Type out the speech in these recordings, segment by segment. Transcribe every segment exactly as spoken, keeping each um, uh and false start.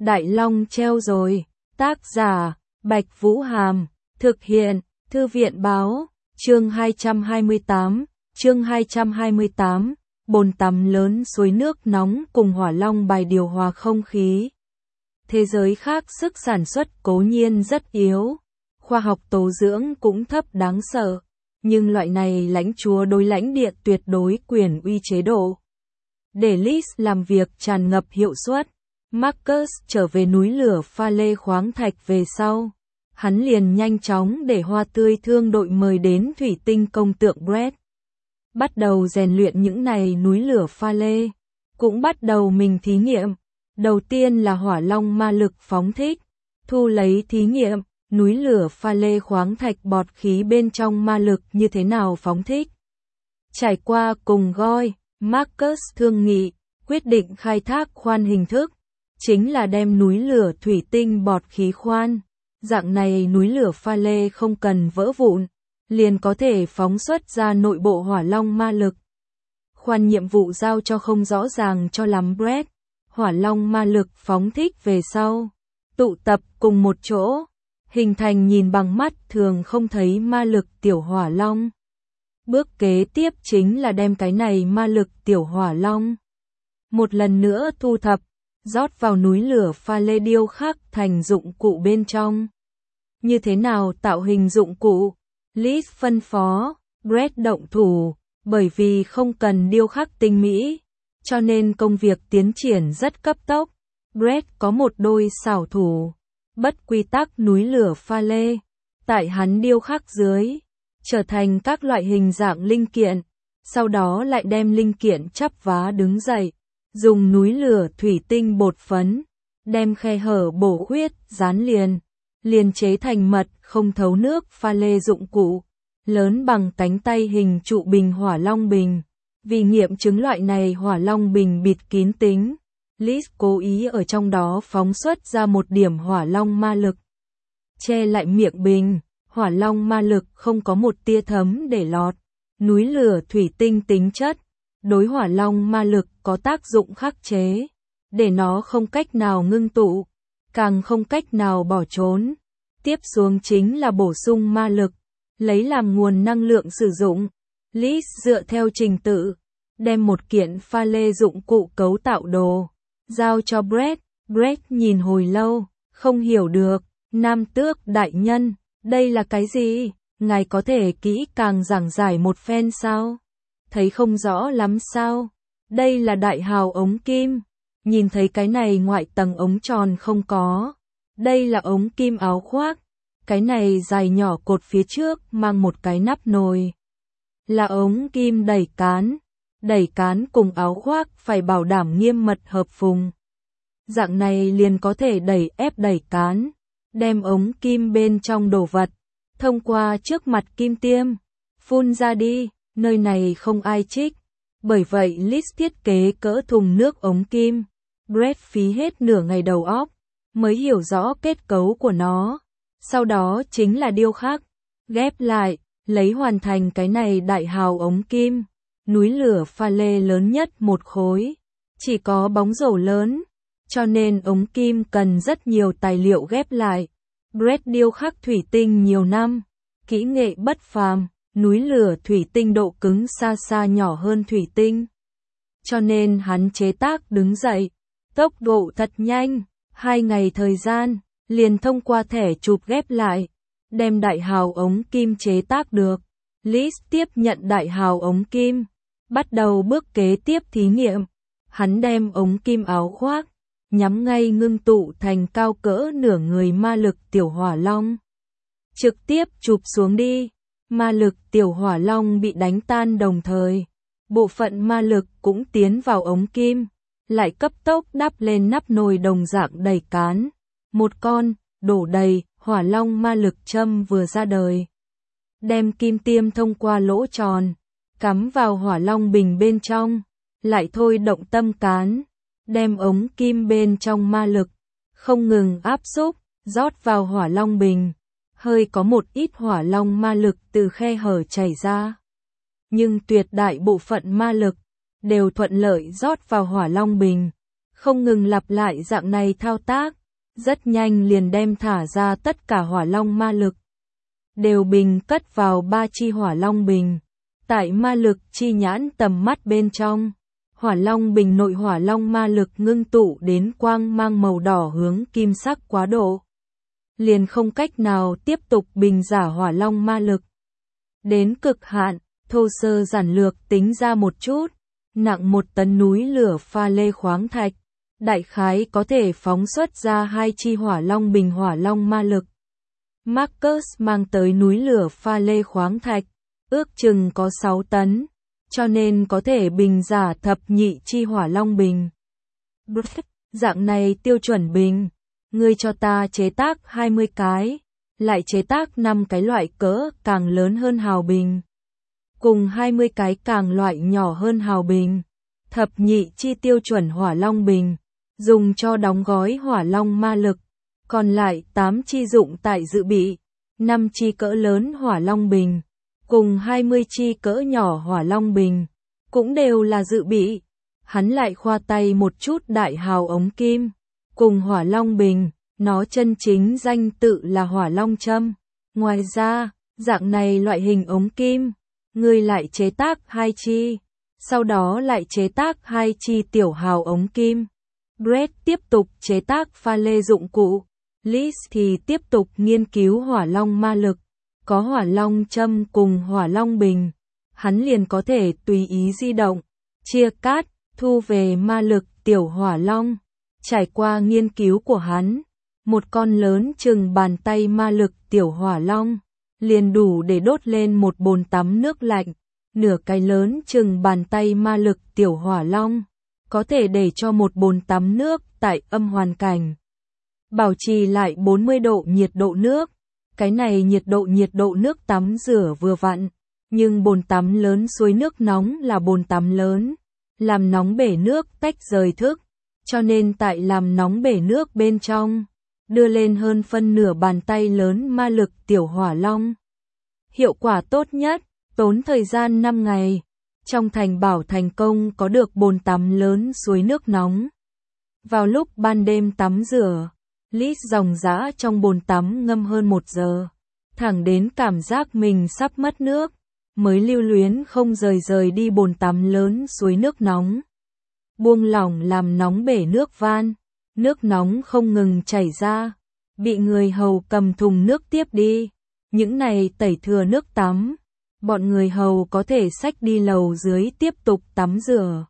Đại Long treo rồi. Tác giả, Bạch Vũ Hàm. Thực hiện, Thư viện Báo. Chương hai trăm hai mươi tám. Chương hai trăm hai mươi tám. Bồn tắm lớn suối nước nóng cùng hỏa long bài điều hòa không khí. Thế giới khác sức sản xuất cố nhiên rất yếu. Khoa học tố dưỡng cũng thấp đáng sợ. Nhưng loại này lãnh chúa đối lãnh địa tuyệt đối quyền uy chế độ. Để Liz làm việc tràn ngập hiệu suất, Marcus trở về núi lửa pha lê khoáng thạch về sau. Hắn liền nhanh chóng để hoa tươi thương đội mời đến thủy tinh công tượng Brett. Bắt đầu rèn luyện những này núi lửa pha lê. Cũng bắt đầu mình thí nghiệm. Đầu tiên là hỏa long ma lực phóng thích. Thu lấy thí nghiệm, núi lửa pha lê khoáng thạch bọt khí bên trong ma lực như thế nào phóng thích. Trải qua cùng Goy, Marcus thương nghị, quyết định khai thác khoan hình thức. Chính là đem núi lửa thủy tinh bọt khí khoan. Dạng này núi lửa pha lê không cần vỡ vụn, liền có thể phóng xuất ra nội bộ hỏa long ma lực. Khoan nhiệm vụ giao cho không rõ ràng cho lắm Brett. Hỏa long ma lực phóng thích về sau, tụ tập cùng một chỗ, hình thành nhìn bằng mắt thường không thấy ma lực tiểu hỏa long. Bước kế tiếp chính là đem cái này ma lực tiểu hỏa long một lần nữa thu thập, rót vào núi lửa pha lê điêu khắc thành dụng cụ bên trong. Như thế nào tạo hình dụng cụ? Liz phân phó, Brett động thủ, bởi vì không cần điêu khắc tinh mỹ, cho nên công việc tiến triển rất cấp tốc. Brett có một đôi xảo thủ, bất quy tắc núi lửa pha lê, tại hắn điêu khắc dưới, trở thành các loại hình dạng linh kiện, sau đó lại đem linh kiện chắp vá đứng dậy, dùng núi lửa thủy tinh bột phấn, đem khe hở bổ khuyết, dán liền, liền chế thành mật không thấu nước pha lê dụng cụ, lớn bằng cánh tay hình trụ bình hỏa long bình. Vì nghiệm chứng loại này hỏa long bình bịt kín tính, Liz cố ý ở trong đó phóng xuất ra một điểm hỏa long ma lực. Che lại miệng bình, hỏa long ma lực không có một tia thấm để lọt. Núi lửa thủy tinh tính chất, đối hỏa long ma lực có tác dụng khắc chế, để nó không cách nào ngưng tụ, càng không cách nào bỏ trốn. Tiếp xuống chính là bổ sung ma lực, lấy làm nguồn năng lượng sử dụng. Liz dựa theo trình tự, đem một kiện pha lê dụng cụ cấu tạo đồ, giao cho Brett. Brett nhìn hồi lâu, không hiểu được, Nam Tước đại nhân, đây là cái gì? Ngài có thể kỹ càng giảng giải một phen sao? Thấy không rõ lắm sao? Đây là đại hào ống kim, nhìn thấy cái này ngoại tầng ống tròn không có. Đây là ống kim áo khoác, cái này dài nhỏ cột phía trước mang một cái nắp nồi. Là ống kim đẩy cán, đẩy cán cùng áo khoác phải bảo đảm nghiêm mật hợp phùng. Dạng này liền có thể đẩy ép đẩy cán, đem ống kim bên trong đồ vật, thông qua trước mặt kim tiêm, phun ra đi, nơi này không ai trích. Bởi vậy Liz thiết kế cỡ thùng nước ống kim. Brett phí hết nửa ngày đầu óc, mới hiểu rõ kết cấu của nó. Sau đó chính là điêu khắc, ghép lại, lấy hoàn thành cái này đại hào ống kim. Núi lửa pha lê lớn nhất một khối, chỉ có bóng rổ lớn, cho nên ống kim cần rất nhiều tài liệu ghép lại. Brett điêu khắc thủy tinh nhiều năm, kỹ nghệ bất phàm, núi lửa thủy tinh độ cứng xa xa nhỏ hơn thủy tinh. Cho nên hắn chế tác đứng dậy, tốc độ thật nhanh, hai ngày thời gian, liền thông qua thẻ chụp ghép lại, đem đại hào ống kim chế tác được. Liz tiếp nhận đại hào ống kim, bắt đầu bước kế tiếp thí nghiệm. Hắn đem ống kim áo khoác, nhắm ngay ngưng tụ thành cao cỡ nửa người ma lực tiểu hỏa long. Trực tiếp chụp xuống đi, ma lực tiểu hỏa long bị đánh tan đồng thời. Bộ phận ma lực cũng tiến vào ống kim, lại cấp tốc đắp lên nắp nồi đồng dạng đầy cán. Một con, đổ đầy, hỏa long ma lực châm vừa ra đời. Đem kim tiêm thông qua lỗ tròn, cắm vào hỏa long bình bên trong, lại thôi động tâm cán, đem ống kim bên trong ma lực, không ngừng áp xúc, rót vào hỏa long bình. Hơi có một ít hỏa long ma lực từ khe hở chảy ra. Nhưng tuyệt đại bộ phận ma lực, đều thuận lợi rót vào hỏa long bình. không ngừng lặp lại dạng này thao tác, rất nhanh liền đem thả ra tất cả hỏa long ma lực. Đều bình cất vào ba chi hỏa long bình. Tại ma lực chi nhãn tầm mắt bên trong, hỏa long bình nội hỏa long ma lực ngưng tụ đến quang mang màu đỏ hướng kim sắc quá độ. Liền không cách nào tiếp tục bình giả hỏa long ma lực. Đến cực hạn, thô sơ giản lược tính ra một chút, nặng một tấn núi lửa pha lê khoáng thạch, đại khái có thể phóng xuất ra hai chi hỏa long bình hỏa long ma lực. Marcus mang tới núi lửa pha lê khoáng thạch, ước chừng có sáu tấn, cho nên có thể bình giả thập nhị chi hỏa long bình. Dạng này tiêu chuẩn bình, ngươi cho ta chế tác hai mươi cái, lại chế tác năm cái loại cỡ càng lớn hơn hào bình, cùng hai mươi cái càng loại nhỏ hơn hào bình. Thập nhị chi tiêu chuẩn hỏa long bình, dùng cho đóng gói hỏa long ma lực, còn lại tám chi dụng tại dự bị, năm chi cỡ lớn hỏa long bình, cùng hai mươi chi cỡ nhỏ hỏa long bình, cũng đều là dự bị. Hắn lại khoa tay một chút đại hào ống kim, cùng hỏa long bình, nó chân chính danh tự là hỏa long châm. Ngoài ra, dạng này loại hình ống kim, ngươi lại chế tác hai chi, sau đó lại chế tác hai chi tiểu hào ống kim. Brett tiếp tục chế tác pha lê dụng cụ, Liz thì tiếp tục nghiên cứu hỏa long ma lực. Có hỏa long châm cùng hỏa long bình, hắn liền có thể tùy ý di động, chia cắt, thu về ma lực tiểu hỏa long. Trải qua nghiên cứu của hắn, một con lớn chừng bàn tay ma lực tiểu hỏa long, liền đủ để đốt lên một bồn tắm nước lạnh. Nửa cái lớn chừng bàn tay ma lực tiểu hỏa long, có thể để cho một bồn tắm nước tại âm hoàn cảnh, bảo trì lại bốn mươi độ nhiệt độ nước. Cái này nhiệt độ nhiệt độ nước tắm rửa vừa vặn, nhưng bồn tắm lớn suối nước nóng là bồn tắm lớn, làm nóng bể nước tách rời thức, cho nên tại làm nóng bể nước bên trong, đưa lên hơn phân nửa bàn tay lớn ma lực tiểu hỏa long. Hiệu quả tốt nhất, tốn thời gian năm ngày, trong thành bảo thành công có được bồn tắm lớn suối nước nóng. Vào lúc ban đêm tắm rửa, Liz dòng dã trong bồn tắm ngâm hơn một giờ, thẳng đến cảm giác mình sắp mất nước, mới lưu luyến không rời rời đi bồn tắm lớn suối nước nóng. Buông lỏng làm nóng bể nước van, nước nóng không ngừng chảy ra, bị người hầu cầm thùng nước tiếp đi. Những này tẩy thừa nước tắm, bọn người hầu có thể xách đi lầu dưới tiếp tục tắm rửa.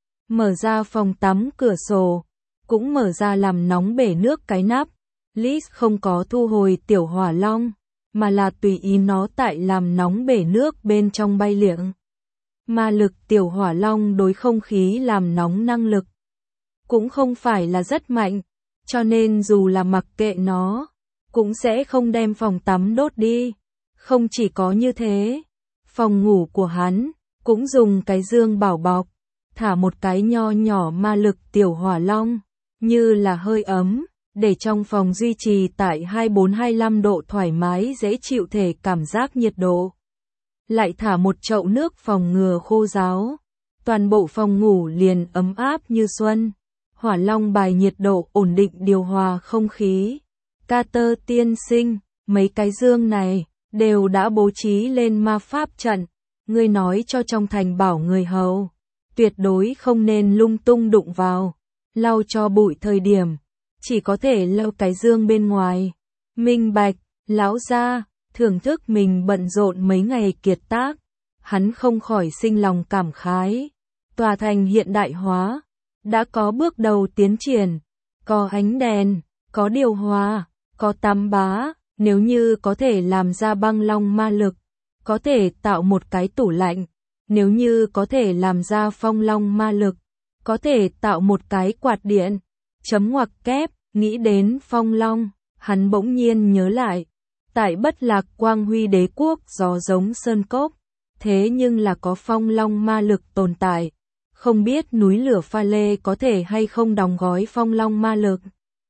Mở ra phòng tắm cửa sổ, cũng mở ra làm nóng bể nước cái nắp. Liz không có thu hồi tiểu hỏa long, mà là tùy ý nó tại làm nóng bể nước bên trong bay liệng. Ma lực tiểu hỏa long đối không khí làm nóng năng lực cũng không phải là rất mạnh, cho nên dù là mặc kệ nó, cũng sẽ không đem phòng tắm đốt đi. Không chỉ có như thế, phòng ngủ của hắn cũng dùng cái dương bảo bọc, thả một cái nho nhỏ ma lực tiểu hỏa long, như là hơi ấm, để trong phòng duy trì tại hai mươi bốn hai mươi lăm độ thoải mái dễ chịu thể cảm giác nhiệt độ. Lại thả một chậu nước phòng ngừa khô ráo, toàn bộ phòng ngủ liền ấm áp như xuân. Hỏa long bài nhiệt độ ổn định điều hòa không khí. Carter tiên sinh, mấy cái dương này đều đã bố trí lên ma pháp trận, ngươi nói cho trong thành bảo người hầu, tuyệt đối không nên lung tung đụng vào, lau cho bụi thời điểm, chỉ có thể lau cái dương bên ngoài. Minh bạch, lão gia, thưởng thức mình bận rộn mấy ngày kiệt tác, hắn không khỏi sinh lòng cảm khái. Tòa thành hiện đại hóa, đã có bước đầu tiến triển, có ánh đèn, có điều hòa, có tắm bá, nếu như có thể làm ra băng long ma lực, có thể tạo một cái tủ lạnh, nếu như có thể làm ra phong long ma lực, có thể tạo một cái quạt điện. Chấm ngoặc kép, nghĩ đến phong long, hắn bỗng nhiên nhớ lại, tại Bất Lạc Quang Huy Đế quốc gió giống sơn cốc, thế nhưng là có phong long ma lực tồn tại, không biết núi lửa pha lê có thể hay không đóng gói phong long ma lực.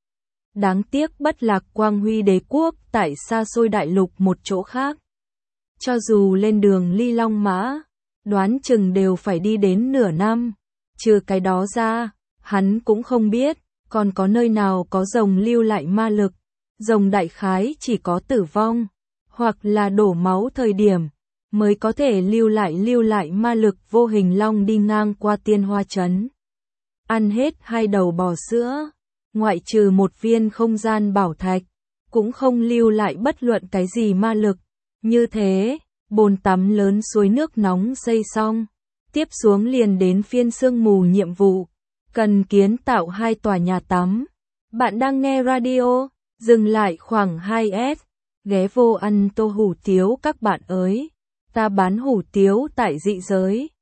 Đáng tiếc Bất Lạc Quang Huy Đế quốc tại xa xôi đại lục một chỗ khác. Cho dù lên đường ly long mã, đoán chừng đều phải đi đến nửa năm. Trừ cái đó ra, Hắn cũng không biết, còn có nơi nào có rồng lưu lại ma lực. Rồng đại khái chỉ có tử vong, hoặc là đổ máu thời điểm, mới có thể lưu lại lưu lại ma lực. Vô Hình Long đi ngang qua Tiên Hoa Trấn, ăn hết hai đầu bò sữa, ngoại trừ một viên không gian bảo thạch, cũng không lưu lại bất luận cái gì ma lực. Như thế, bồn tắm lớn suối nước nóng xây xong, tiếp xuống liền đến phiên sương mù nhiệm vụ, cần kiến tạo hai tòa nhà tắm. Bạn đang nghe radio, dừng lại khoảng hai s, ghé vô ăn tô hủ tiếu các bạn ơi, ta bán hủ tiếu tại dị giới.